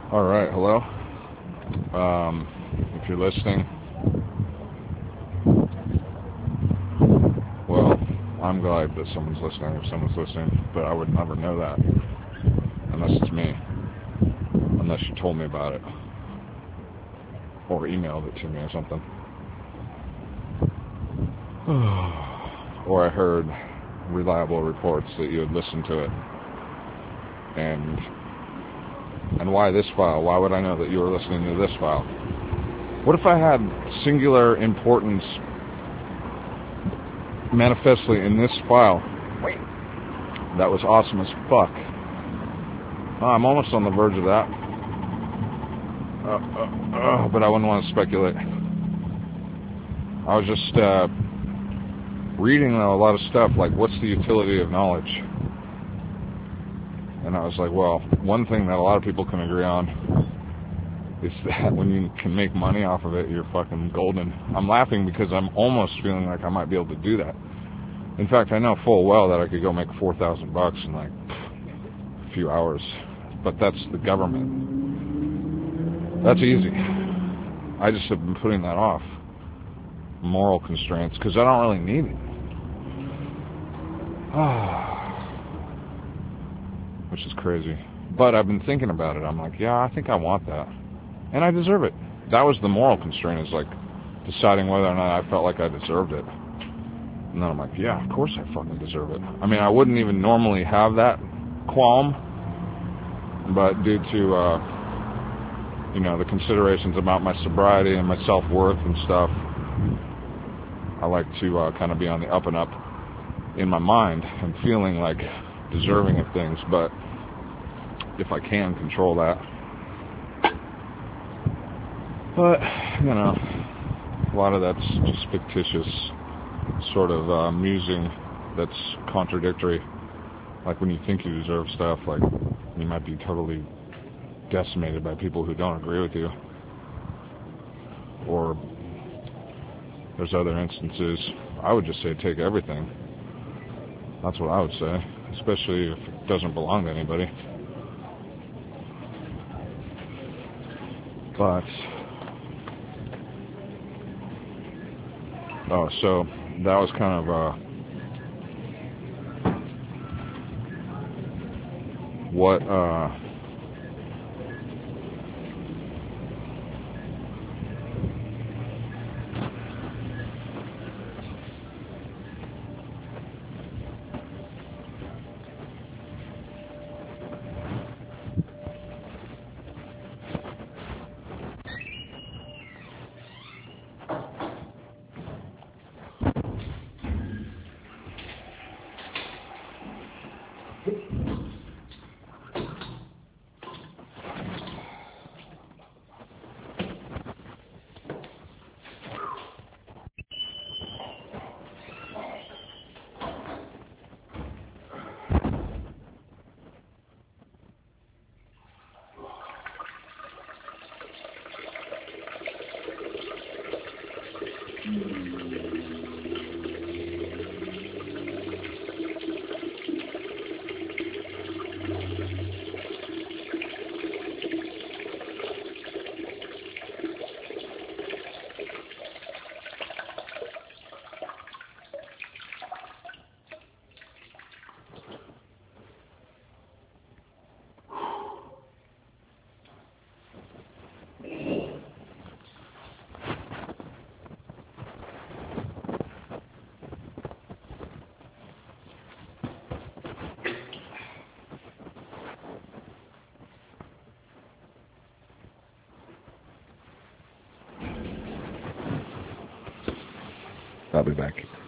All right, hello. If you're listening, well, I'm glad that someone's listening if someone's listening, but I would never know that unless it's me, unless you told me about it or emailed it to me or something. Or I heard reliable reports that you had listened to it. And why this file? Why would I know that you were listening to this file? What if I had singular importance manifestly in this file? Wait. That was awesome as fuck. Oh, I'm almost on the verge of that. But I wouldn't want to speculate. I was just reading a lot of stuff like, what's the utility of knowledge? And I was like, well, one thing that a lot of people can agree on is that when you can make money off of it, you're fucking golden. I'm laughing because I'm almost feeling like I might be able to do that. In fact, I know full well that I could go make $4,000 in like a few hours. But that's the government. That's easy. I just have been putting that off. Moral constraints, because I don't really need it. Which is crazy. But I've been thinking about it. I'm like, yeah, I think I want that. And I deserve it. That was the moral constraint, is like deciding whether or not I felt like I deserved it. And then I'm like, yeah, of course I fucking deserve it. I mean, I wouldn't even normally have that qualm, but due to, the considerations about my sobriety and my self-worth and stuff, I like to kind of be on the up and up in my mind and feeling like deserving of things, but if I can control that. But, a lot of that's just fictitious sort of musing that's contradictory. Like when you think you deserve stuff, like you might be totally decimated by people who don't agree with you. Or there's other instances, I would just say take everything. That's what I would say, especially if it doesn't belong to anybody. But, so that was kind of what I'll be back.